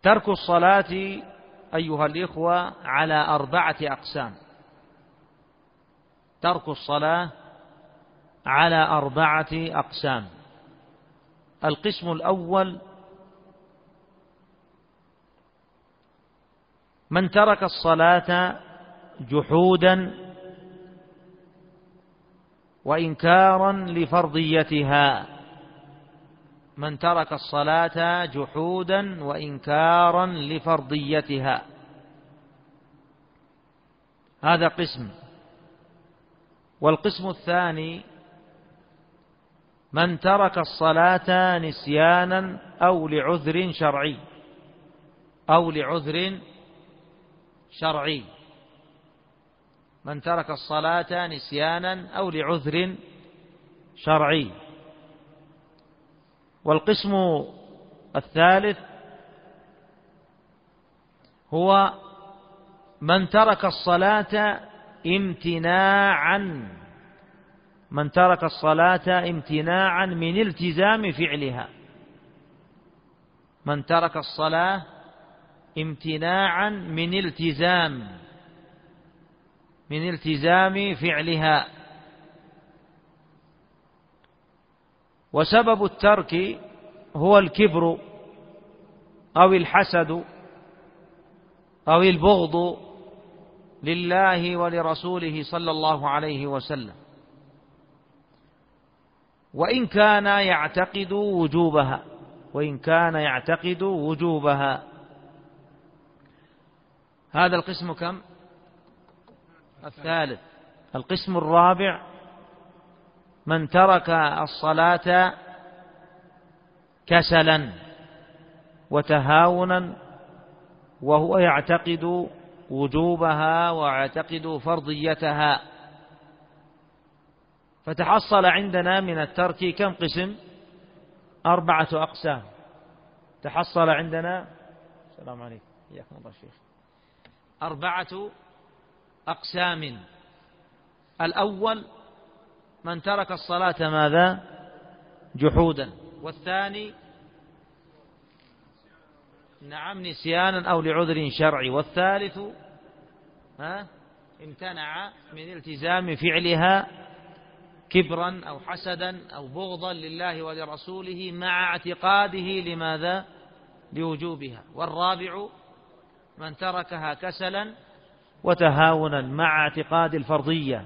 ترك الصلاة أيها الإخوة على 4 أقسام. ترك الصلاة على 4 أقسام. القسم الأول: من ترك الصلاة جحودا وإنكارا لفرضيتها. من ترك الصلاة جحودا وإنكارا لفرضيتها، هذا قسم. والقسم الثاني: من ترك الصلاة نسيانا أو لعذر شرعي. أو لعذر شرعي. من ترك الصلاة نسيانا أو لعذر شرعي. والقسم الثالث هو من ترك الصلاة امتناعا. من ترك الصلاة امتناعا من التزام فعلها. من ترك الصلاة امتناعا من التزام فعلها. وسبب الترك هو الكبر أو الحسد أو البغض لله ولرسوله صلى الله عليه وسلم، وإن كان يعتقد وجوبها. هذا القسم كم؟ الثالث. القسم الرابع: من ترك الصلاة كسلا وتهاونا وهو يعتقد وجوبها ويعتقد فرضيتها. فتحصل عندنا من الترك كم قسم؟ 4 أقسام. تحصل عندنا، السلام عليكم، حياكم الله شيخ، 4 أقسام. الأول: من ترك الصلاة ماذا؟ جحودا. والثاني: نعم، نسيانا أو لعذر شرعي. والثالث: امتنع من التزام فعلها كبرا أو حسدا أو بغضا لله ولرسوله مع اعتقاده لماذا؟ لوجوبها. والرابع: من تركها كسلا وتهاونا مع اعتقاد الفرضية،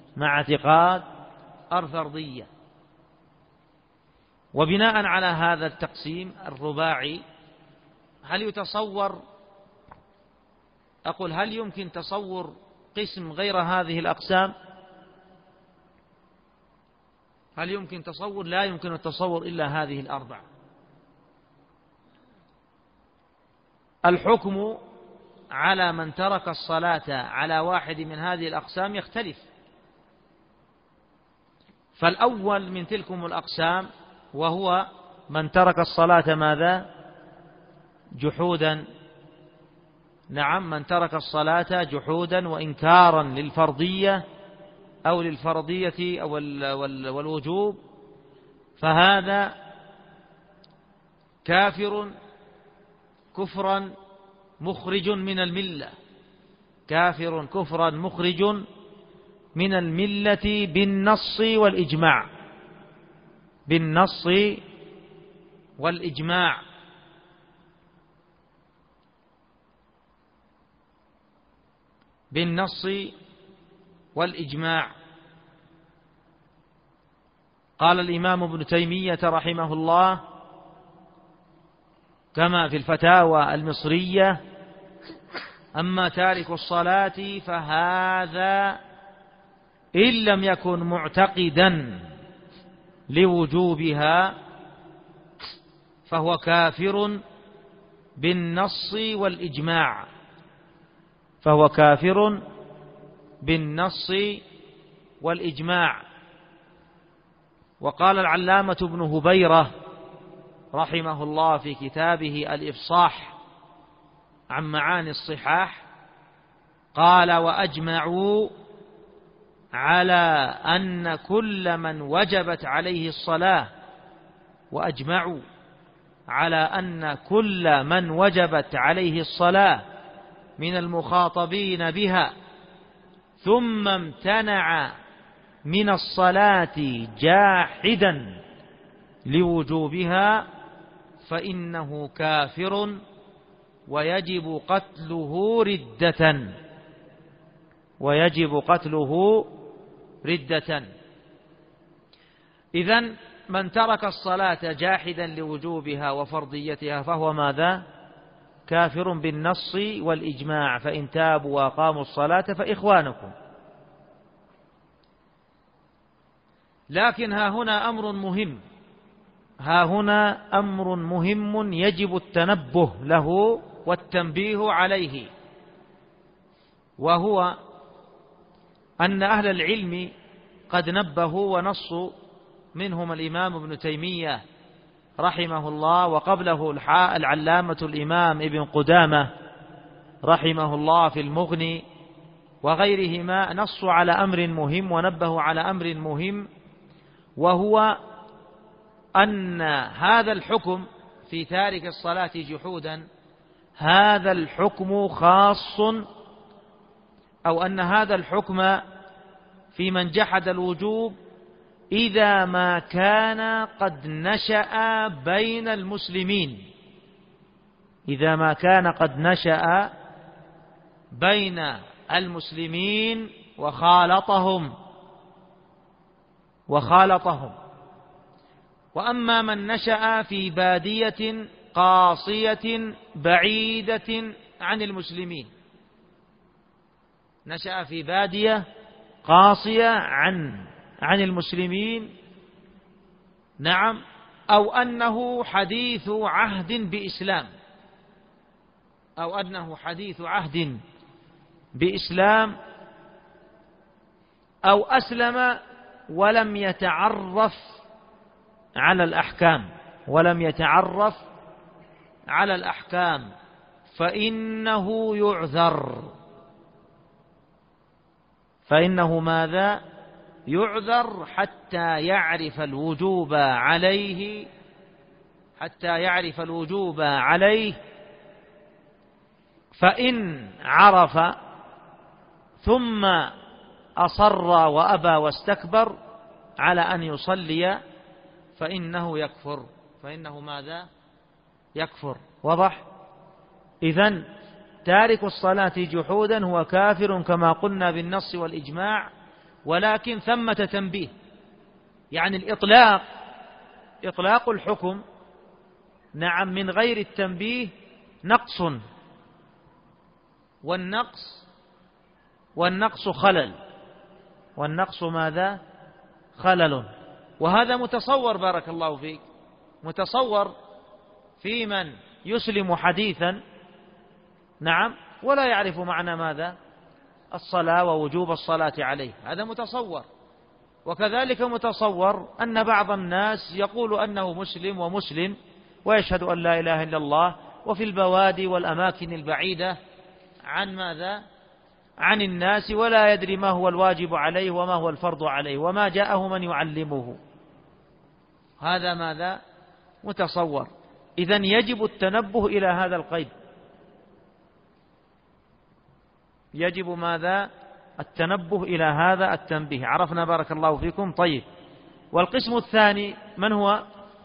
وبناء على هذا التقسيم الرباعي، هل يمكن تصور قسم غير هذه الأقسام؟ هل يمكن تصور؟ لا يمكن التصور إلا هذه ال4. الحكم على من ترك الصلاة على واحد من هذه الأقسام يختلف. فالأول من تلكم الأقسام وهو من ترك الصلاة ماذا؟ جحودا. نعم، من ترك الصلاة جحودا وإنكارا للفرضية أو للفرضية أو والوجوب، فهذا كافر كفرا مخرج من الملة. كافر كفرا مخرج من الملة بالنص والإجماع. بالنص والإجماع. بالنص والإجماع. قال الإمام ابن تيمية رحمه الله كما في الفتاوى المصرية: أما تارك الصلاة فهذا إن لم يكن معتقدا لوجوبها فهو كافر بالنص والإجماع. فهو كافر بالنص والإجماع. وقال العلامة ابن هبيرة رحمه الله في كتابه الإفصاح عن معاني الصحاح، قال: وأجمعوا على أن كل من وجبت عليه الصلاة، وأجمعوا على أن كل من وجبت عليه الصلاة من المخاطبين بها ثم امتنع من الصلاة جاحدا لوجوبها فإنه كافر ويجب قتله ردة، ويجب قتله ردة. إذن من ترك الصلاة جاحدا لوجوبها وفرضيتها فهو ماذا؟ كافر بالنص والإجماع، فإن تابوا وأقاموا الصلاة فإخوانكم. لكن ها هنا أمر مهم، ها هنا أمر مهم يجب التنبه له والتنبيه عليه، وهو أن أهل العلم قد نبهوا ونصوا، منهم الإمام ابن تيمية رحمه الله، وقبله العلامة الإمام ابن قدامة رحمه الله في المغني، وغيرهما نصوا على أمر مهم ونبهوا على أمر مهم، وهو أن هذا الحكم في تارك الصلاة جحودا هذا الحكم خاص، أو أن هذا الحكم في من جحد الوجوب إذا ما كان قد نشأ بين المسلمين، إذا ما كان قد نشأ بين المسلمين وخالطهم. وأما من نشأ في بادية قاصية بعيدة عن المسلمين، نشأ في بادية قاصية عن المسلمين، نعم، أو أنه حديث عهد بإسلام، أو أنه حديث عهد بإسلام، أو أسلم ولم يتعرف على الأحكام، ولم يتعرف على الأحكام، فإنه يعذر، فإنه ماذا؟ يعذر حتى يعرف الوجوب عليه، حتى يعرف الوجوب عليه. فإن عرف ثم أصر وأبى واستكبر على أن يصلي فإنه يكفر، فإنه ماذا؟ يكفر. وضح؟ إذن تارك الصلاة جحودا هو كافر كما قلنا بالنص والإجماع، ولكن ثمة تنبيه، يعني إطلاق الحكم، نعم، من غير التنبيه نقص، والنقص خلل، والنقص ماذا؟ خلل. وهذا متصور، بارك الله فيك، متصور في من يسلم حديثا، نعم، ولا يعرف معنى ماذا؟ الصلاة ووجوب الصلاة عليه، هذا متصور. وكذلك متصور أن بعض الناس يقول أنه مسلم ومسلم ويشهد أن لا إله إلا الله، وفي البوادي والأماكن البعيدة عن ماذا؟ عن الناس، ولا يدري ما هو الواجب عليه وما هو الفرض عليه وما جاءه من يعلمه. هذا ماذا؟ متصور. إذن يجب التنبه إلى هذا القيد، يجب ماذا؟ التنبه إلى هذا التنبيه. عرفنا بارك الله فيكم. طيب، والقسم الثاني من هو؟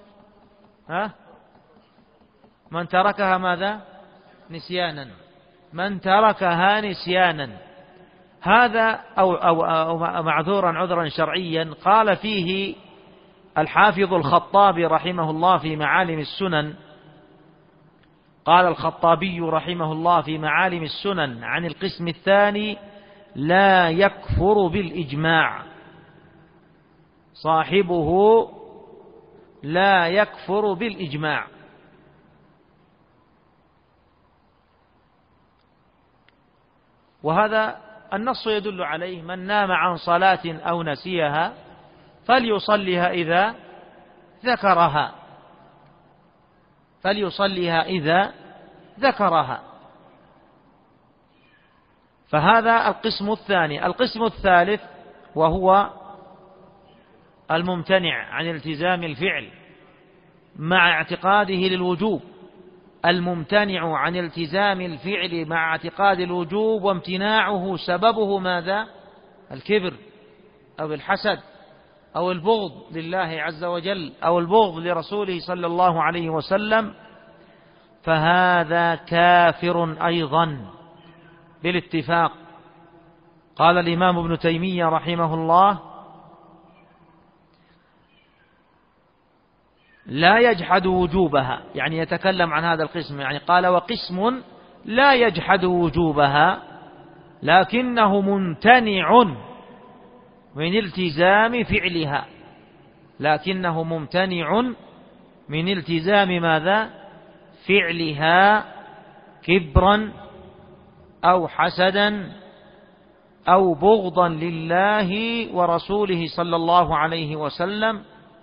من تركها ماذا؟ نسيانا، من تركها نسيانا، هذا أو معذورا عذرا شرعيا. قال فيه الحافظ الخطابي رحمه الله في معالم السنن، قال الخطابي رحمه الله في معالم السنن عن القسم الثاني: لا يكفر بالإجماع، صاحبه لا يكفر بالإجماع. وهذا النص يدل عليه: من نام عن صلاة أو نسيها فليصليها إذا ذكرها، فليصليها إذا ذكرها. فهذا القسم الثاني. القسم الثالث وهو الممتنع عن التزام الفعل، مع اعتقاده للوجوب، الممتنع عن التزام الفعل مع اعتقاد الوجوب وامتناعه سببه ماذا؟ الكبر أو الحسد أو البغض لله عز وجل أو البغض لرسوله صلى الله عليه وسلم، فهذا كافر أيضا بالاتفاق. قال الإمام ابن تيمية رحمه الله: لا يجحد وجوبها، يعني يتكلم عن هذا القسم، يعني قال: وقسم لا يجحد وجوبها لكنه ممتنع من التزام فعلها، لكنه ممتنع من التزام ماذا؟ فعلها، كبرا أو حسدا أو بغضا لله ورسوله صلى الله عليه وسلم،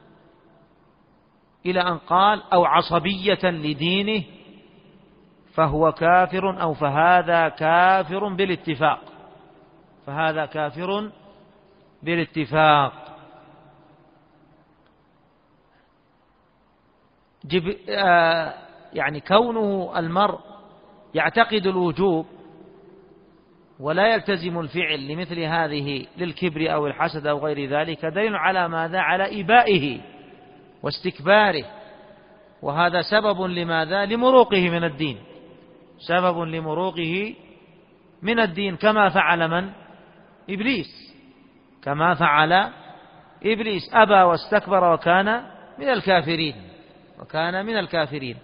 إلى أن قال: أو عصبية لدينه، فهو كافر، أو فهذا كافر بالاتفاق، فهذا كافر بالاتفاق. يعني كونه المرء يعتقد الوجوب ولا يلتزم الفعل لمثل هذه للكبر أو الحسد أو غير ذلك دليل على ماذا؟ على إبائه واستكباره، وهذا سبب لماذا؟ لمروقه من الدين، سبب لمروقه من الدين، كما فعل من؟ إبليس، كما فعل إبليس، أبى واستكبر وكان من الكافرين، وكان من الكافرين.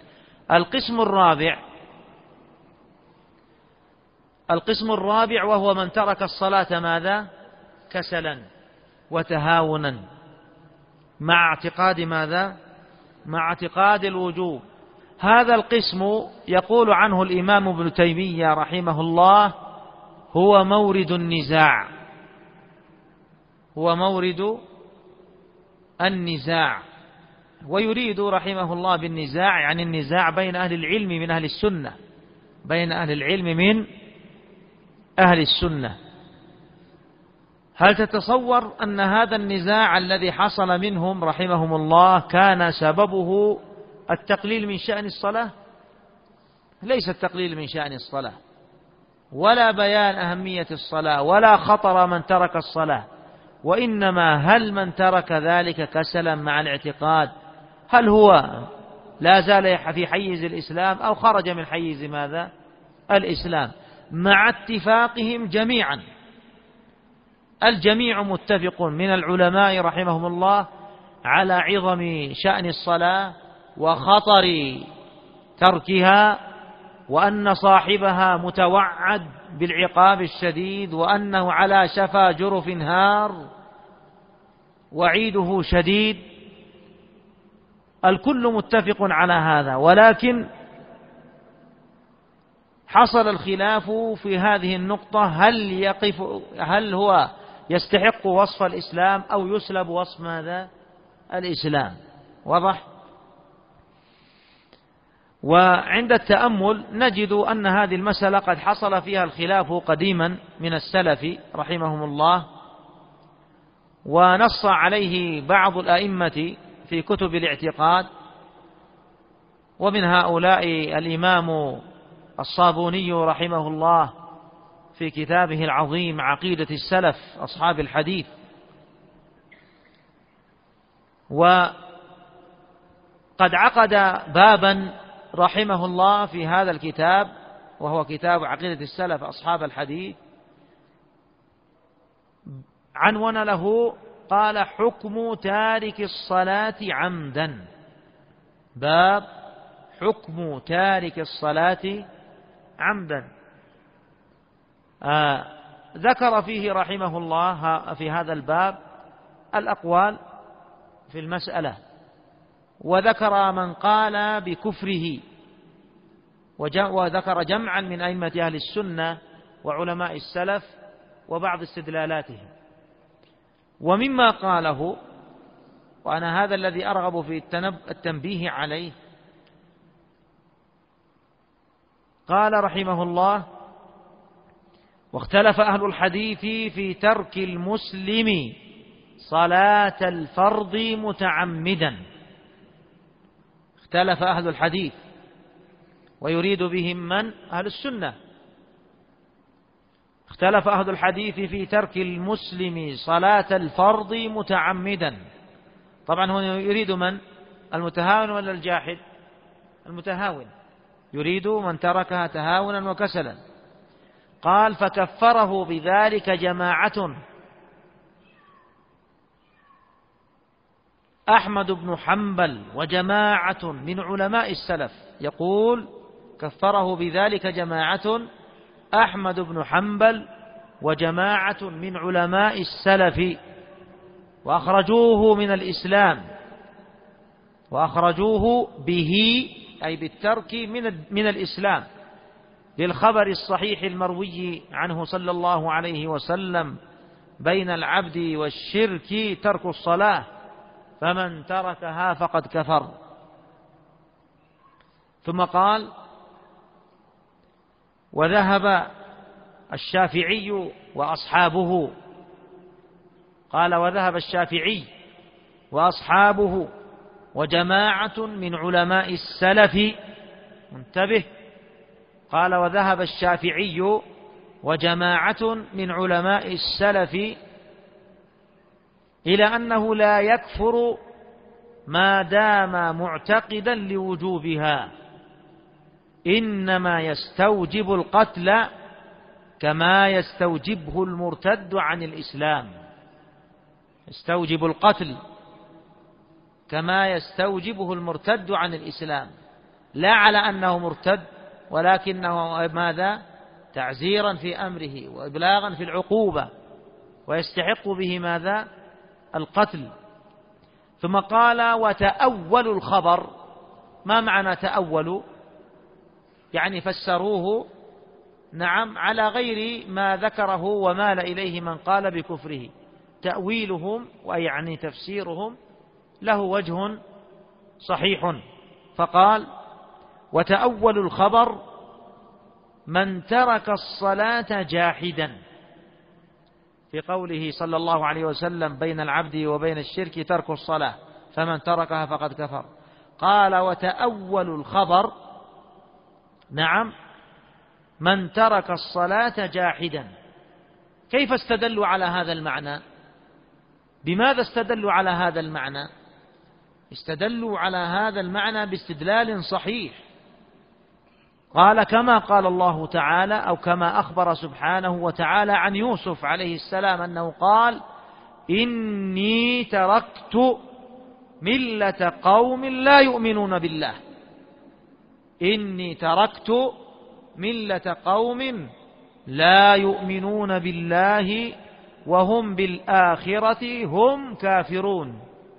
القسم الرابع وهو من ترك الصلاة ماذا؟ كسلا وتهاونا، مع اعتقاد ماذا؟ مع اعتقاد الوجوب. هذا القسم يقول عنه الإمام ابن تيمية رحمه الله: هو مورد النزاع، هو مورد النزاع. ويريد رحمه الله بالنزاع يعني النزاع بين أهل العلم من أهل السنة، بين أهل العلم من أهل السنة. هل تتصور أن هذا النزاع الذي حصل منهم رحمهم الله كان سببه التقليل من شأن الصلاة؟ ليس التقليل من شأن الصلاة، ولا بيان أهمية الصلاة، ولا خطر من ترك الصلاة، وإنما هل من ترك ذلك كسلا مع الاعتقاد هل هو لا زال في حيز الإسلام أو خرج من حيز ماذا؟ الإسلام، مع اتفاقهم جميعا. الجميع متفق من العلماء رحمهم الله على عظم شأن الصلاة وخطر تركها، وأن صاحبها متوعد بالعقاب الشديد، وأنه على شفا جرف هار وعيده شديد. الكل متفق على هذا، ولكن حصل الخلاف في هذه النقطة: هل هو يستحق وصف الإسلام أو يسلب وصف ماذا؟ الإسلام. واضح؟ وعند التأمل نجد أن هذه المسألة قد حصل فيها الخلاف قديما من السلف رحمهم الله، ونص عليه بعض الأئمة في كتب الاعتقاد، ومن هؤلاء الإمام الصابوني رحمه الله في كتابه العظيم عقيدة السلف أصحاب الحديث. وقد عقد بابا رحمه الله في هذا الكتاب، وهو كتاب عقيدة السلف أصحاب الحديث، عنون له قال: حكم تارك الصلاة عمدا. باب حكم تارك الصلاة عمدا. ذكر فيه رحمه الله في هذا الباب الأقوال في المسألة، وذكر من قال بكفره، وذكر جمعا من أئمة أهل السنة وعلماء السلف وبعض استدلالاتهم. ومما قاله، وأنا هذا الذي أرغب في التنبيه عليه، قال رحمه الله: واختلف أهل الحديث في ترك المسلم صلاة الفرض متعمدا. اختلف أهل الحديث، ويريد بهم من؟ أهل السنة. اختلف أهل الحديث في ترك المسلم صلاة الفرض متعمدا. طبعا هو يريد من؟ المتهاون ولا الجاحد؟ المتهاون، يريد من تركها تهاونا وكسلا. قال فكفره بذلك جماعة: أحمد بن حنبل وجماعة من علماء السلف. يقول كفره بذلك جماعة: أحمد بن حنبل وجماعة من علماء السلف، وأخرجوه من الإسلام، وأخرجوه به أي بالترك من الإسلام، للخبر الصحيح المروي عنه صلى الله عليه وسلم: بين العبد والشرك ترك الصلاة، فمن تركها فقد كفر. ثم قال: وذهب الشافعي وأصحابه. قال: وذهب الشافعي وأصحابه وجماعة من علماء السلف. انتبه، قال: وذهب الشافعي وجماعة من علماء السلف إلى أنه لا يكفر ما دام معتقدا لوجوبها، إنما يستوجب القتل كما يستوجبه المرتد عن الإسلام. يستوجب القتل كما يستوجبه المرتد عن الإسلام، لا على أنه مرتد، ولكنه ماذا؟ تعزيرا في أمره وإبلاغا في العقوبة، ويستحق به ماذا؟ القتل. ثم قال: وتأول الخبر. ما معنى تأول؟ يعني فسروه نعم على غير ما ذكره ومال إليه من قال بكفره. تأويلهم ويعني تفسيرهم له وجه صحيح. فقال: وتأول الخبر من ترك الصلاة جاحدا، في قوله صلى الله عليه وسلم: بين العبد وبين الشرك ترك الصلاة، فمن تركها فقد كفر. قال: وتأول الخبر نعم من ترك الصلاة جاحدا. كيف استدلوا على هذا المعنى؟ بماذا استدلوا على هذا المعنى؟ استدلوا على هذا المعنى باستدلال صحيح. قال: كما قال الله تعالى، أو كما أخبر سبحانه وتعالى عن يوسف عليه السلام أنه قال: إني تركت ملة قوم لا يؤمنون بالله. إني تركت ملة قوم لا يؤمنون بالله وهم بالآخرة هم كافرون.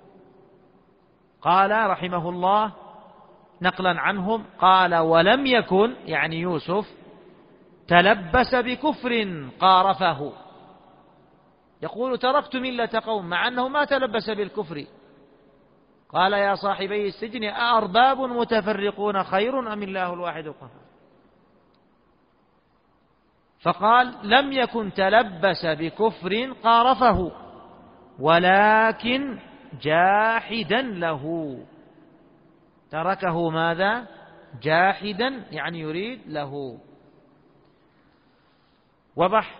قال رحمه الله نقلا عنهم، قال: ولم يكن، يعني يوسف، تلبس بكفر قارفه. يقول: تركت ملة قوم، مع أنه ما تلبس بالكفر. قال: يا صاحبي السجن أأرباب متفرقون خير أم الله الواحد القهار؟ فقال: لم يكن تلبس بكفر قارفه، ولكن جاحدا له. تركه ماذا؟ جاحدا، يعني يريد له. وضح.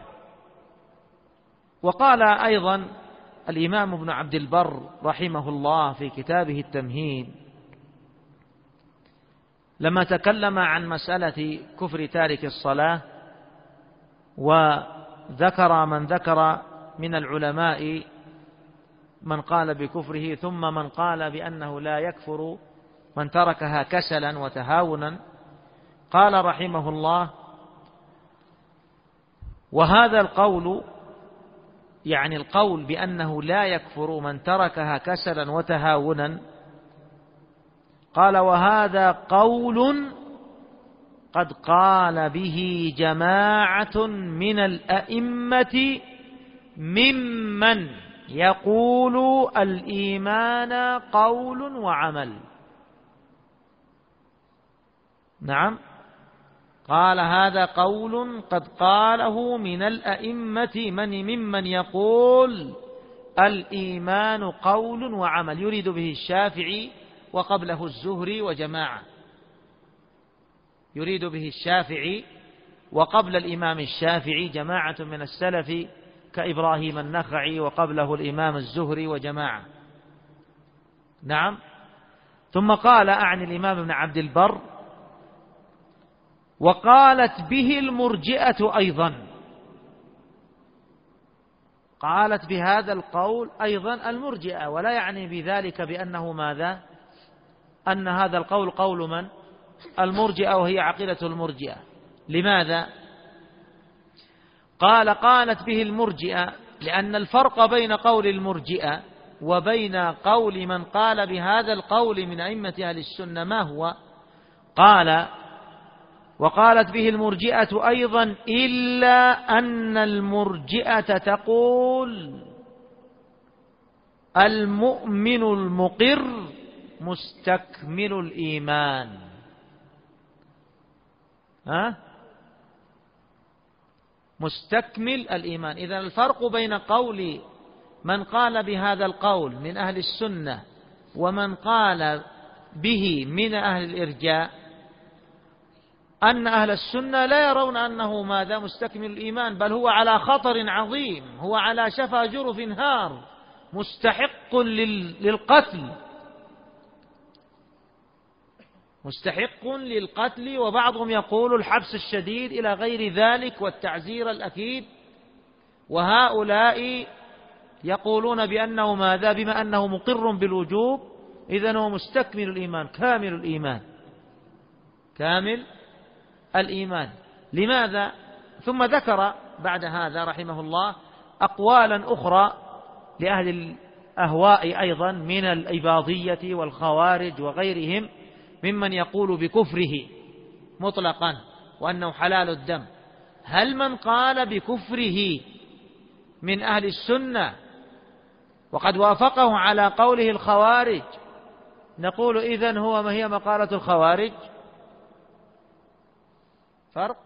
وقال أيضا الإمام ابن عبد البر رحمه الله في كتابه التمهيد، لما تكلم عن مسألة كفر تارك الصلاة، وذكر من ذكر من العلماء من قال بكفره، ثم من قال بأنه لا يكفر من تركها كسلا وتهاونا، قال رحمه الله: وهذا القول، يعني القول بأنه لا يكفر من تركها كسلا وتهاونا، قال: وهذا قول قد قال به جماعة من الأئمة ممن يقول الإيمان قول وعمل. نعم، قال: هذا قول قد قاله من الأئمة ممن يقول الإيمان قول وعمل، يريد به الشافعي وقبله الزهري وجماعة، يريد به الشافعي، وقبل الإمام الشافعي جماعة من السلف كإبراهيم النخعي، وقبله الإمام الزهري وجماعة. نعم. ثم قال أعني الإمام ابن عبد البر: وقالت به المرجئة أيضا، قالت بهذا القول أيضا المرجئة، ولا يعني بذلك بأنه ماذا؟ أن هذا القول قول من؟ المرجئة، وهي عقيدة المرجئة. لماذا؟ قال: قالت به المرجئة لأن الفرق بين قول المرجئة وبين قول من قال بهذا القول من أئمة أهل السنة ما هو؟ قال: وقالت به المرجئة أيضا إلا أن المرجئة تقول المؤمن المقر مستكمل الإيمان. مستكمل الإيمان. إذن الفرق بين قول من قال بهذا القول من أهل السنة ومن قال به من أهل الإرجاء أن أهل السنة لا يرون أنه ماذا؟ مستكمل الإيمان، بل هو على خطر عظيم، هو على شفا جرف هار، مستحق للقتل، مستحق للقتل، وبعضهم يقول الحبس الشديد إلى غير ذلك والتعزير الأكيد. وهؤلاء يقولون بأنه ماذا؟ بما أنه مقر بالوجوب إذن هو مستكمل الإيمان، كامل الإيمان، كامل الإيمان. لماذا؟ ثم ذكر بعد هذا رحمه الله أقوالا أخرى لأهل الأهواء أيضا من الإباضية والخوارج وغيرهم ممن يقول بكفره مطلقا وأنه حلال الدم. هل من قال بكفره من أهل السنة وقد وافقه على قوله الخوارج نقول إذن هو ما هي مقالة الخوارج؟ فرق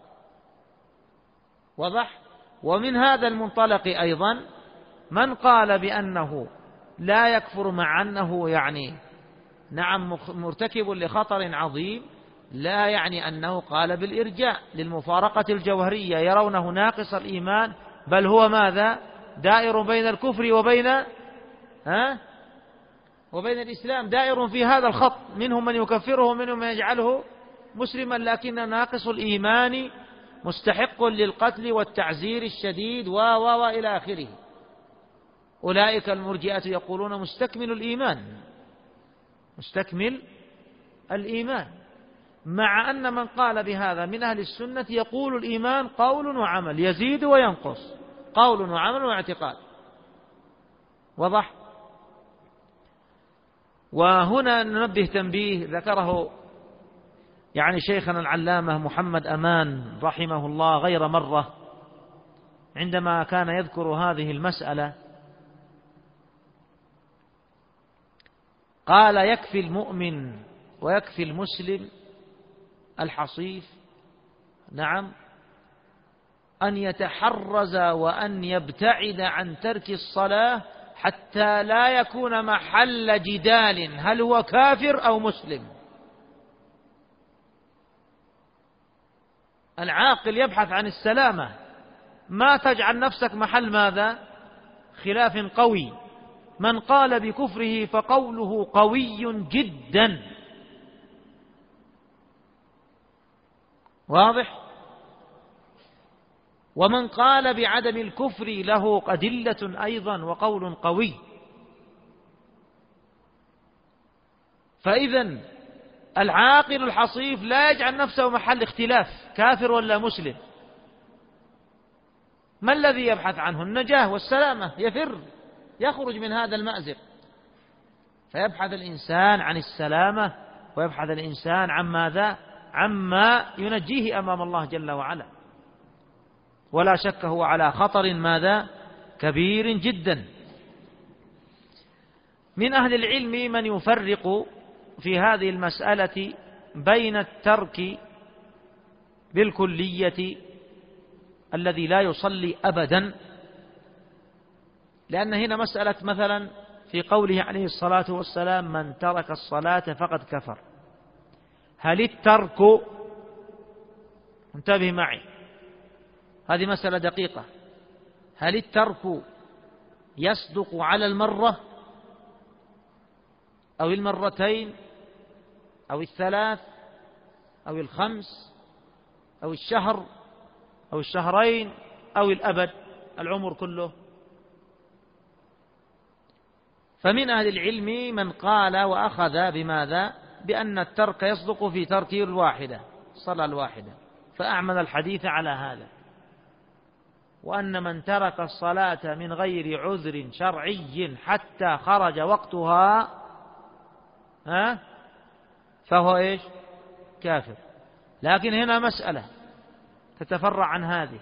وضح. ومن هذا المنطلق أيضا من قال بأنه لا يكفر مع أنه يعني نعم مرتكب لخطر عظيم، لا يعني أنه قال بالإرجاء للمفارقة الجوهرية، يرونه ناقص الإيمان، بل هو ماذا؟ دائر بين الكفر وبين الإسلام، دائر في هذا الخط، منهم من يكفره ومنهم من يجعله مسلما لكن ناقص الإيمان مستحق للقتل والتعزير الشديد وإلى آخره. أولئك المرجئة يقولون مستكمل الإيمان، مستكمل الإيمان، مع أن من قال بهذا من أهل السنة يقول الإيمان قول وعمل، يزيد وينقص، قول وعمل واعتقاد. وضح. وهنا ننبه تنبيه ذكره يعني شيخنا العلامة محمد أمان رحمه الله غير مرة عندما كان يذكر هذه المسألة، قال: يكفي المؤمن ويكفي المسلم الحصيف نعم أن يتحرز وأن يبتعد عن ترك الصلاة حتى لا يكون محل جدال هل هو كافر أو مسلم. العاقل يبحث عن السلامة، ما تجعل نفسك محل ماذا؟ خلاف قوي. من قال بكفره فقوله قوي جدا، واضح. ومن قال بعدم الكفر له أدلة أيضا وقول قوي. فإذن العاقل الحصيف لا يجعل نفسه محل اختلاف كافر ولا مسلم. ما الذي يبحث عنه؟ النجاة والسلامة، يخرج من هذا المأزق، فيبحث الإنسان عن السلامة ويبحث الإنسان عن ماذا؟ عما ينجيه أمام الله جل وعلا. ولا شك هو على خطر ماذا؟ كبير جدا. من أهل العلم من يفرق في هذه المسألة بين الترك بالكلية الذي لا يصلي أبدا، لأن هنا مسألة مثلا في قوله عليه الصلاة والسلام: من ترك الصلاة فقد كفر. هل الترك، انتبه معي، هذه مسألة دقيقة، هل الترك يصدق على المرة أو المرتين أو الثلاث أو الخمس أو الشهر أو الشهرين أو الأبد، العمر كله؟ فمن أهل العلم من قال وأخذ بماذا؟ بأن الترك يصدق في ترك الواحدة، الصلاة الواحدة، فأعمل الحديث على هذا، وأن من ترك الصلاة من غير عذر شرعي حتى خرج وقتها فهو إيش؟ كافر. لكن هنا مسألة تتفرع عن هذه،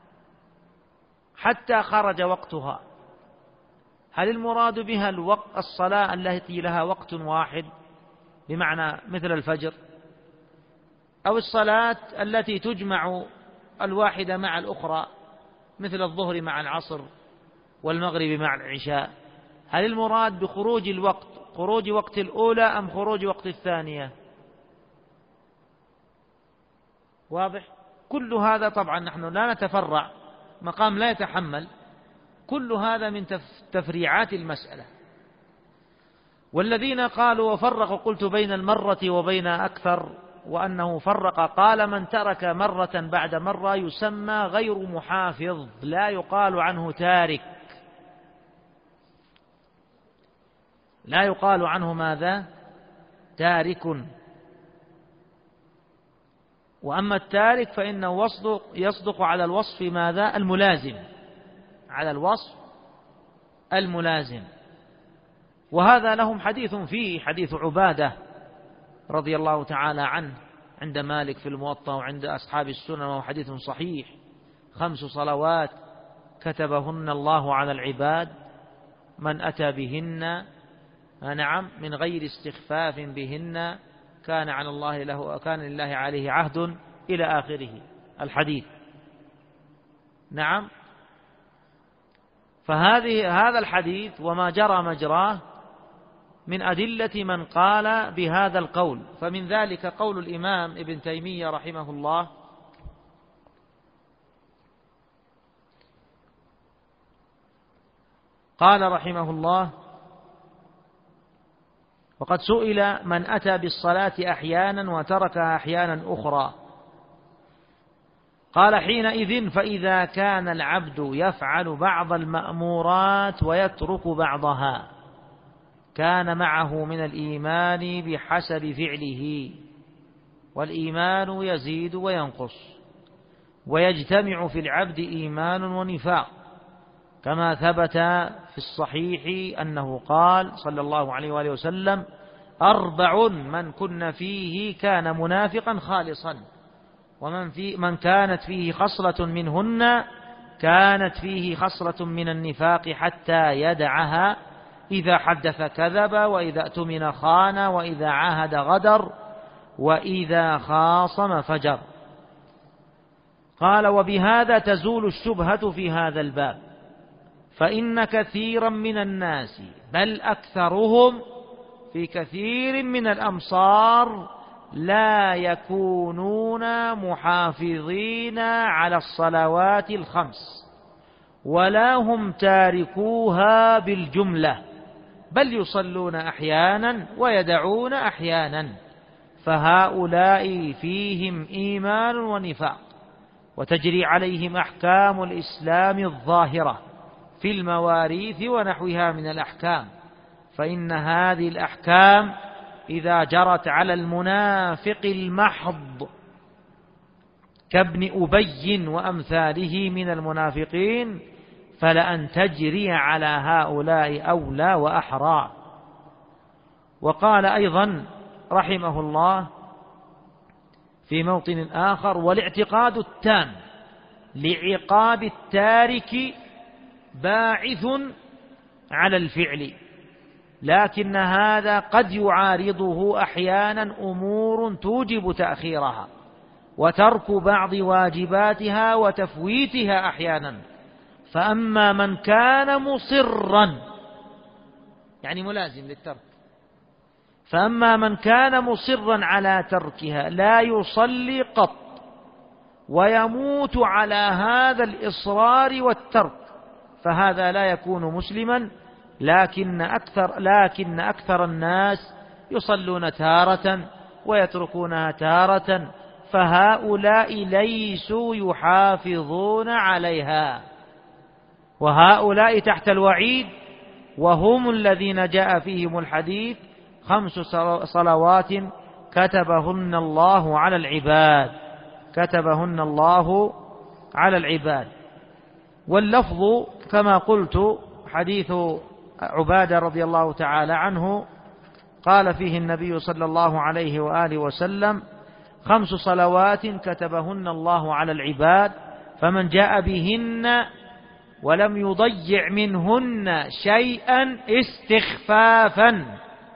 حتى خرج وقتها، هل المراد بها الصلاة التي لها وقت واحد بمعنى مثل الفجر، أو الصلاة التي تجمع الواحدة مع الأخرى مثل الظهر مع العصر والمغرب مع العشاء؟ هل المراد بخروج الوقت خروج وقت الأولى أم خروج وقت الثانية؟ واضح؟ كل هذا طبعا نحن لا نتفرع، مقام لا يتحمل، كل هذا من تفريعات المسألة. والذين قالوا وفرقوا، قلت بين المرة وبين أكثر، وأنه فرق، قال: من ترك مرة بعد مرة يسمى غير محافظ، لا يقال عنه تارك، لا يقال عنه ماذا؟ تارك. وأما التارك فإنه يصدق على الوصف ماذا؟ الملازم، على الوصف الملازم. وهذا لهم حديث فيه، حديث عبادة رضي الله تعالى عنه عند مالك في الموطأ وعند أصحاب السنن، وهو حديث صحيح: 5 صلوات كتبهن الله على العباد، من أتى بهن من غير استخفاف بهن كان لله عليه عهد، إلى آخره الحديث. فهذا الحديث وما جرى مجراه من أدلة من قال بهذا القول. فمن ذلك قول الإمام ابن تيمية رحمه الله: قال رحمه الله: وقد سئل من أتى بالصلاة أحيانا وتركها أحيانا أخرى، قال: حينئذ فإذا كان العبد يفعل بعض المأمورات ويترك بعضها كان معه من الإيمان بحسب فعله، والإيمان يزيد وينقص، ويجتمع في العبد إيمان ونفاق، كما ثبت في الصحيح أنه قال صلى الله عليه وآله وسلم: 4 من كن فيه كان منافقا خالصا، ومن كانت فيه خصلة منهن كانت فيه خصلة من النفاق حتى يدعها: إذا حدث كذب، وإذا اؤتمن خان، وإذا عاهد غدر، وإذا خاصم فجر. قال: وبهذا تزول الشبهة في هذا الباب، فإن كثيرا من الناس بل أكثرهم في كثير من الأمصار لا يكونون محافظين على الصلوات ال5، ولا هم تاركوها بالجملة، بل يصلون أحيانا ويدعون أحيانا، فهؤلاء فيهم إيمان ونفاق، وتجري عليهم أحكام الإسلام الظاهرة في المواريث ونحوها من الأحكام، فإن هذه الأحكام إذا جرت على المنافق المحض كابن أبي وأمثاله من المنافقين فلأن تجري على هؤلاء أولى وأحرى. وقال أيضا رحمه الله في موطن آخر: والاعتقاد التام لعقاب التارك باعث على الفعل، لكن هذا قد يعارضه أحيانا أمور توجب تأخيرها وترك بعض واجباتها وتفويتها أحيانا. فأما من كان مصرا يعني ملازم للترك. فأما من كان مصرا على تركها لا يصلي قط ويموت على هذا الإصرار والترك فهذا لا يكون مسلما، لكن أكثر الناس يصلون تارة ويتركونها تارة، فهؤلاء ليسوا يحافظون عليها، وهؤلاء تحت الوعيد، وهم الذين جاء فيهم الحديث 5 صلوات كتبهن الله على العباد، كتبهن الله على العباد. واللفظ كما قلت حديث عبادة رضي الله تعالى عنه قال فيه النبي صلى الله عليه وآله وسلم 5 صلوات كتبهن الله على العباد، فمن جاء بهن ولم يضيع منهن شيئا استخفافا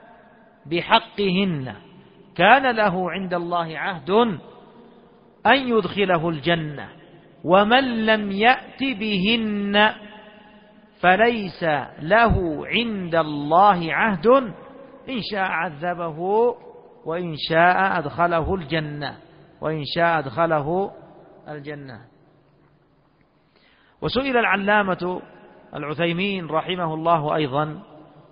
بحقهن كان له عند الله عهد أن يدخله الجنة، ومن لم يأت بهن فليس له عند الله عهد، إن شاء عذبه وإن شاء أدخله الجنة، وإن شاء أدخله الجنة. وسئل العلامة العثيمين رحمه الله أيضا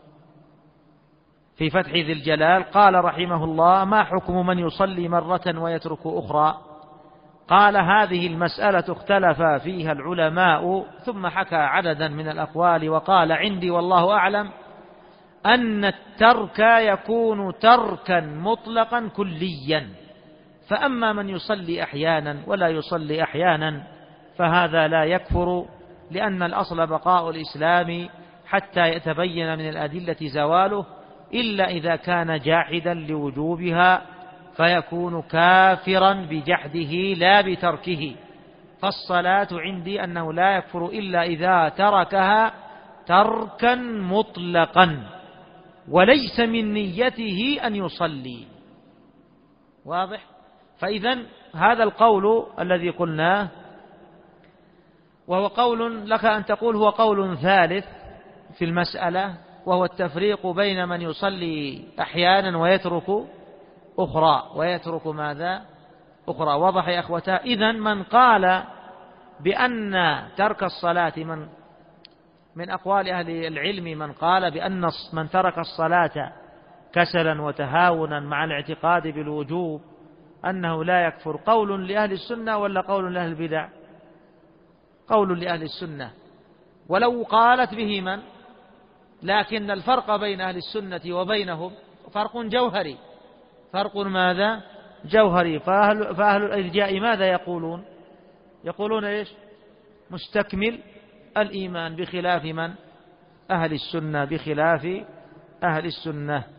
في فتح ذي الجلال قال رحمه الله: ما حكم من يصلي مرة ويترك أخرى؟ قال: هذه المسألة اختلف فيها العلماء، ثم حكى عددا من الأقوال، وقال: عندي والله أعلم أن الترك يكون تركا مطلقا كليا، فأما من يصلي أحيانا ولا يصلي أحيانا فهذا لا يكفر، لأن الأصل بقاء الإسلام حتى يتبين من الأدلة زواله، إلا إذا كان جاحدا لوجوبها فيكون كافرا بجحده لا بتركه. فالصلاة عندي أنه لا يكفر إلا إذا تركها تركا مطلقا وليس من نيته أن يصلي. واضح؟ فإذن هذا القول الذي قلناه، وهو قول لك أن تقول هو قول ثالث في المسألة، وهو التفريق بين من يصلي أحيانا ويترك أخرى، ويترك ماذا؟ أخرى. وضح يا أخوتا؟ إذن من قال بأن ترك الصلاة من أقوال أهل العلم من قال بأن من ترك الصلاة كسلا وتهاونا مع الاعتقاد بالوجوب أنه لا يكفر، قول لأهل السنة ولا قول لأهل البدع؟ قول لأهل السنة، ولو قالت به من؟ لكن الفرق بين أهل السنة وبينهم فرق جوهري. فرق ماذا؟ جوهري. فأهل الإرجاء ماذا يقولون؟ يقولون إيش؟ مستكمل الإيمان، بخلاف من؟ أهل السنة، بخلاف أهل السنة.